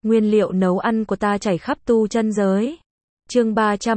nguyên liệu nấu ăn của ta chảy khắp tu chân giới. Chương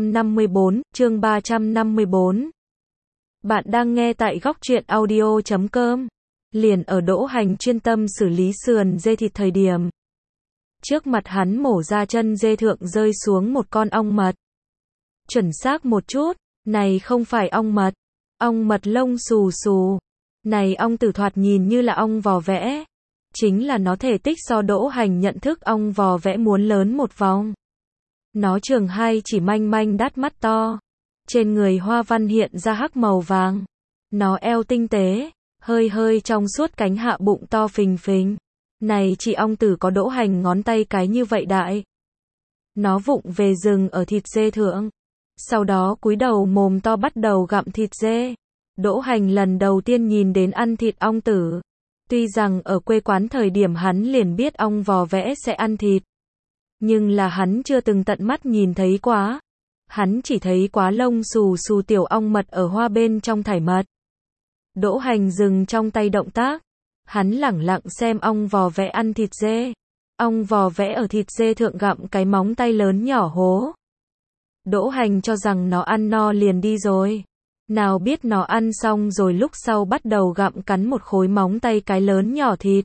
354. Bạn đang nghe tại góc truyện audio.com. Liền ở Đỗ Hành chuyên tâm xử lý sườn dê thịt thời điểm. Trước mặt hắn mổ ra chân dê thượng rơi xuống một con ong mật. Chuẩn xác một chút, này không phải ong mật lông xù xù. Này ong tử thoạt nhìn như là ong vò vẽ. Chính là nó thể tích so Đỗ Hành nhận thức ong vò vẽ muốn lớn một vòng. Nó trường hai chỉ manh manh đát mắt to. Trên người hoa văn hiện ra hắc màu vàng. Nó eo tinh tế, hơi trong suốt cánh hạ bụng to phình phình. Này chỉ ong tử có Đỗ Hành ngón tay cái như vậy đại. Nó vụng về rừng ở thịt dê thượng. Sau đó cúi đầu mồm to bắt đầu gặm thịt dê. Đỗ Hành lần đầu tiên nhìn đến ăn thịt ong tử. Tuy rằng ở quê quán thời điểm hắn liền biết ong vò vẽ sẽ ăn thịt. Nhưng là hắn chưa từng tận mắt nhìn thấy quá. Hắn chỉ thấy quá lông xù xù tiểu ong mật ở hoa bên trong thải mật. Đỗ Hành dừng trong tay động tác. Hắn lẳng lặng xem ong vò vẽ ăn thịt dê. Ong vò vẽ ở thịt dê thượng gặm cái móng tay lớn nhỏ hố. Đỗ Hành cho rằng nó ăn no liền đi rồi. Nào biết nó ăn xong rồi lúc sau bắt đầu gặm cắn một khối móng tay cái lớn nhỏ thịt.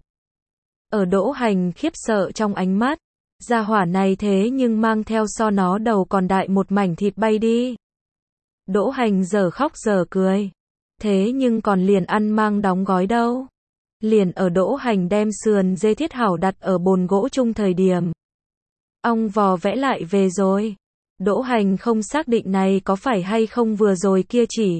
Ở Đỗ Hành khiếp sợ trong ánh mắt, gia hỏa này thế nhưng mang theo so nó đầu còn đại một mảnh thịt bay đi. Đỗ Hành giờ khóc giờ cười. Thế nhưng còn liền ăn mang đóng gói đâu. Liền ở Đỗ Hành đem sườn dê thiết hảo đặt ở bồn gỗ chung thời điểm. Ong vò vẽ lại về rồi. Đỗ Hành không xác định này có phải hay không vừa rồi kia chỉ.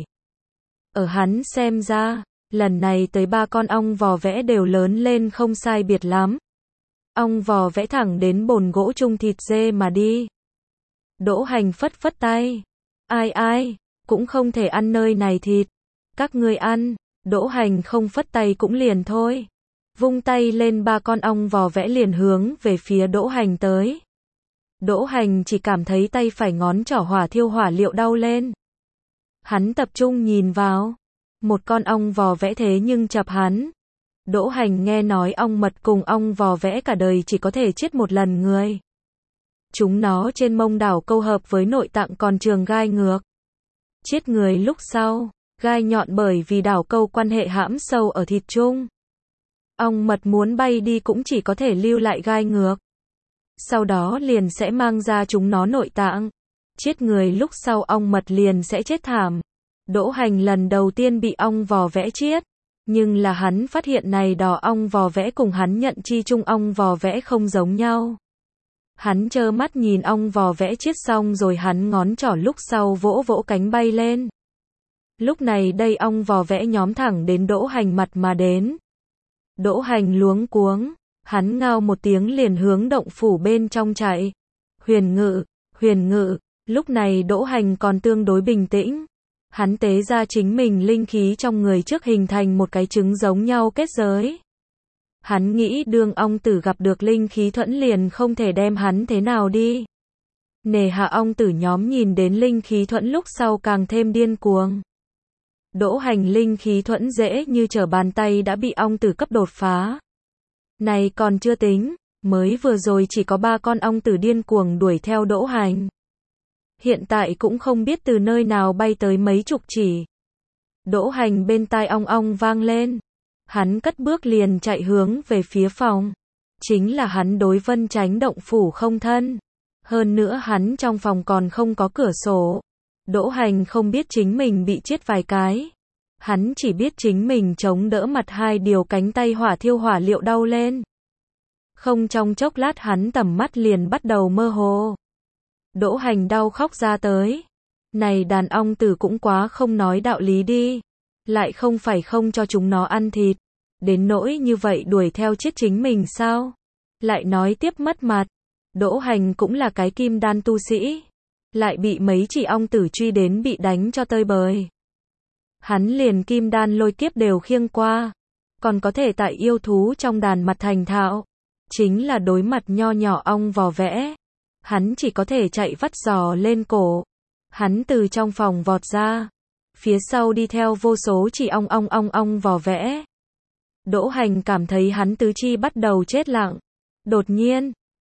Ở hắn xem ra, lần này tới 3 con ong vò vẽ đều lớn lên không sai biệt lắm. Ong vò vẽ thẳng đến bồn gỗ chung thịt dê mà đi. Đỗ Hành phất phất tay. Ai, cũng không thể ăn nơi này thịt. Các ngươi ăn. Đỗ Hành không phất tay cũng liền thôi. Vung tay lên 3 con ong vò vẽ liền hướng về phía Đỗ Hành tới. Đỗ Hành chỉ cảm thấy tay phải ngón trỏ hỏa thiêu hỏa liệu đau lên. Hắn tập trung nhìn vào. Một con ong vò vẽ thế nhưng chập hắn. Đỗ Hành nghe nói ong mật cùng ong vò vẽ cả đời chỉ có thể chết một lần người. Chúng nó trên mông đảo câu hợp với nội tạng còn trường gai ngược. Chết người lúc sau, gai nhọn bởi vì đảo câu quan hệ hãm sâu ở thịt chung. Ong mật muốn bay đi cũng chỉ có thể lưu lại gai ngược. Sau đó liền sẽ mang ra chúng nó nội tạng. Chết người lúc sau ong mật liền sẽ chết thảm. Đỗ Hành lần đầu tiên bị ong vò vẽ chết. Nhưng là hắn phát hiện này đỏ ong vò vẽ cùng hắn nhận chi chung ong vò vẽ không giống nhau. Hắn trơ mắt nhìn ong vò vẽ chết xong rồi hắn ngón trỏ lúc sau vỗ vỗ cánh bay lên. Lúc này đây ong vò vẽ nhóm thẳng đến Đỗ Hành mặt mà đến. Đỗ Hành luống cuống. Hắn ngao một tiếng liền hướng động phủ bên trong chạy. Huyền ngự, lúc này Đỗ Hành còn tương đối bình tĩnh. Hắn tế ra chính mình linh khí trong người trước hình thành một cái trứng giống nhau kết giới. Hắn nghĩ đương ong tử gặp được linh khí thuẫn liền không thể đem hắn thế nào đi. Nề hạ ong tử nhóm nhìn đến linh khí thuẫn lúc sau càng thêm điên cuồng. Đỗ Hành linh khí thuẫn dễ như trở bàn tay đã bị ong tử cấp đột phá. Này còn chưa tính, mới vừa rồi chỉ có 3 con ong tử điên cuồng đuổi theo Đỗ Hành. Hiện tại cũng không biết từ nơi nào bay tới mấy chục chỉ. Đỗ Hành bên tai ong ong vang lên. Hắn cất bước liền chạy hướng về phía phòng. Chính là hắn đối Vân Chánh động phủ không thân. Hơn nữa hắn trong phòng còn không có cửa sổ. Đỗ Hành không biết chính mình bị chết vài cái. Hắn chỉ biết chính mình chống đỡ mặt 2 điều cánh tay hỏa thiêu hỏa liệu đau lên. Không trong chốc lát hắn tầm mắt liền bắt đầu mơ hồ. Đỗ Hành đau khóc ra tới. Này đàn ong tử cũng quá không nói đạo lý đi. Lại không phải không cho chúng nó ăn thịt. Đến nỗi như vậy đuổi theo chết chính mình sao? Lại nói tiếp mất mặt. Đỗ Hành cũng là cái kim đan tu sĩ. Lại bị mấy chỉ ong tử truy đến bị đánh cho tơi bời. Hắn liền kim đan lôi kiếp đều khiêng qua. Còn có thể tại yêu thú trong đàn mặt thành thạo. Chính là đối mặt nho nhỏ ong vò vẽ. Hắn chỉ có thể chạy vắt giò lên cổ. Hắn từ trong phòng vọt ra. Phía sau đi theo vô số chỉ ong vò vẽ. Đỗ Hành cảm thấy hắn tứ chi bắt đầu chết lặng. Đột nhiên,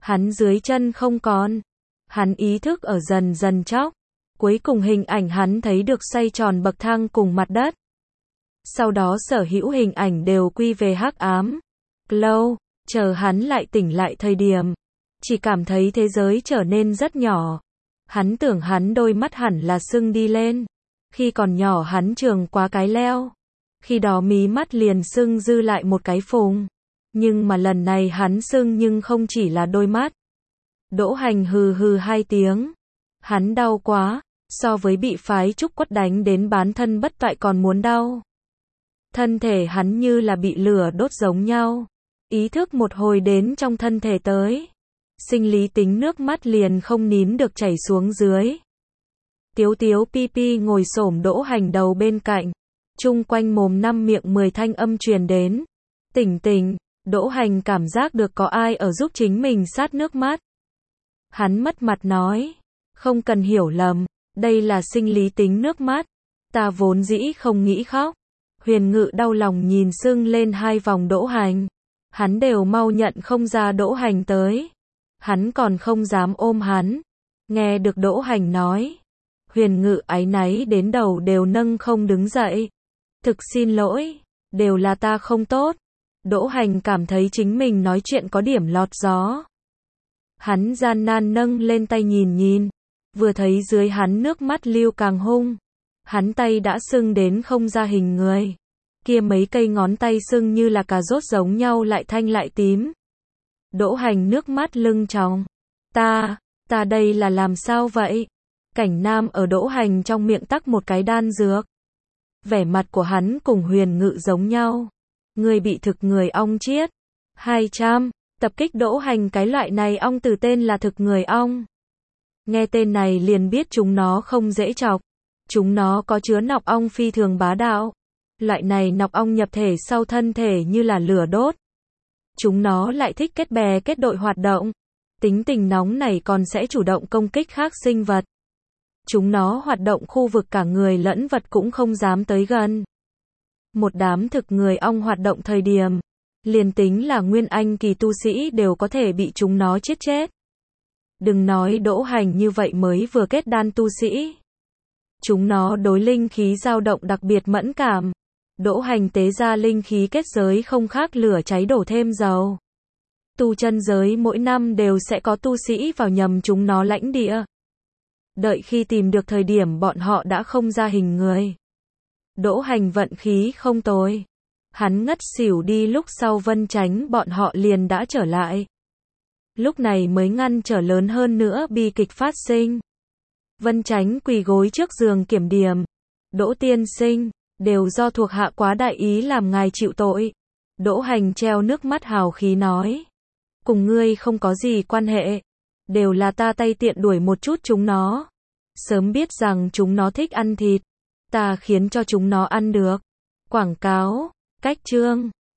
Hắn dưới chân không còn. Hắn ý thức ở dần dần chóc. Cuối cùng hình ảnh hắn thấy được xoay tròn bậc thang cùng mặt đất. Sau đó sở hữu hình ảnh đều quy về hắc ám. Lâu, chờ hắn lại tỉnh lại thời điểm, chỉ cảm thấy thế giới trở nên rất nhỏ. Hắn tưởng hắn đôi mắt hẳn là sưng đi lên. Khi còn nhỏ hắn trường quá cái leo. Khi đó mí mắt liền sưng dư lại một cái phùng. Nhưng mà lần này hắn sưng nhưng không chỉ là đôi mắt. Đỗ Hành hừ hừ 2 tiếng. Hắn đau quá, so với bị phái trúc quất đánh đến bán thân bất toại còn muốn đau. Thân thể hắn như là bị lửa đốt giống nhau. Ý thức một hồi đến trong thân thể tới. Sinh lý tính nước mắt liền không nín được chảy xuống dưới. Tiếu tiếu pi pi ngồi xổm Đỗ Hành đầu bên cạnh. Chung quanh mồm 5 miệng 10 thanh âm truyền đến. Tỉnh tỉnh, Đỗ Hành cảm giác được có ai ở giúp chính mình sát nước mắt. Hắn mất mặt nói. Không cần hiểu lầm, đây là sinh lý tính nước mắt. Ta vốn dĩ không nghĩ khóc. Huyền Ngự đau lòng nhìn sưng lên 2 vòng Đỗ Hành. Hắn đều mau nhận không ra Đỗ Hành tới. Hắn còn không dám ôm hắn. Nghe được Đỗ Hành nói. Huyền Ngự áy náy đến đầu đều nâng không đứng dậy. Thực xin lỗi, đều là ta không tốt. Đỗ Hành cảm thấy chính mình nói chuyện có điểm lọt gió. Hắn gian nan nâng lên tay nhìn nhìn. Vừa thấy dưới hắn nước mắt lưu càng hung. Hắn tay đã sưng đến không ra hình người. Kia mấy cây ngón tay sưng như là cà rốt giống nhau lại thanh lại tím. Đỗ Hành nước mắt lưng tròng. Ta đây là làm sao vậy? Cảnh Nam ở Đỗ Hành trong miệng tắc một cái đan dược. Vẻ mặt của hắn cùng Huyền Ngự giống nhau. Người bị thực người ong chiết. 200. Tập kích Đỗ Hành cái loại này ong từ tên là thực người ong. Nghe tên này liền biết chúng nó không dễ chọc. Chúng nó có chứa nọc ong phi thường bá đạo. Loại này nọc ong nhập thể sau thân thể như là lửa đốt. Chúng nó lại thích kết bè kết đội hoạt động. Tính tình nóng này còn sẽ chủ động công kích khác sinh vật. Chúng nó hoạt động khu vực cả người lẫn vật cũng không dám tới gần. Một đám thực người ong hoạt động thời điểm, liền tính là nguyên anh kỳ tu sĩ đều có thể bị chúng nó giết chết. Đừng nói Đỗ Hành như vậy mới vừa kết đan tu sĩ. Chúng nó đối linh khí dao động đặc biệt mẫn cảm. Đỗ Hành tế ra linh khí kết giới không khác lửa cháy đổ thêm dầu. Tu chân giới mỗi năm đều sẽ có tu sĩ vào nhầm chúng nó lãnh địa. Đợi khi tìm được thời điểm bọn họ đã không ra hình người. Đỗ Hành vận khí không tồi. Hắn ngất xỉu đi lúc sau Vân Chánh bọn họ liền đã trở lại. Lúc này mới ngăn trở lớn hơn nữa bi kịch phát sinh. Vân Chánh quỳ gối trước giường kiểm điểm. Đỗ tiên sinh, đều do thuộc hạ quá đại ý làm ngài chịu tội. Đỗ Hành treo nước mắt hào khí nói. Cùng ngươi không có gì quan hệ. Đều là ta tay tiện đuổi một chút chúng nó. Sớm biết rằng chúng nó thích ăn thịt. Ta khiến cho chúng nó ăn được. Quảng cáo, cách chương.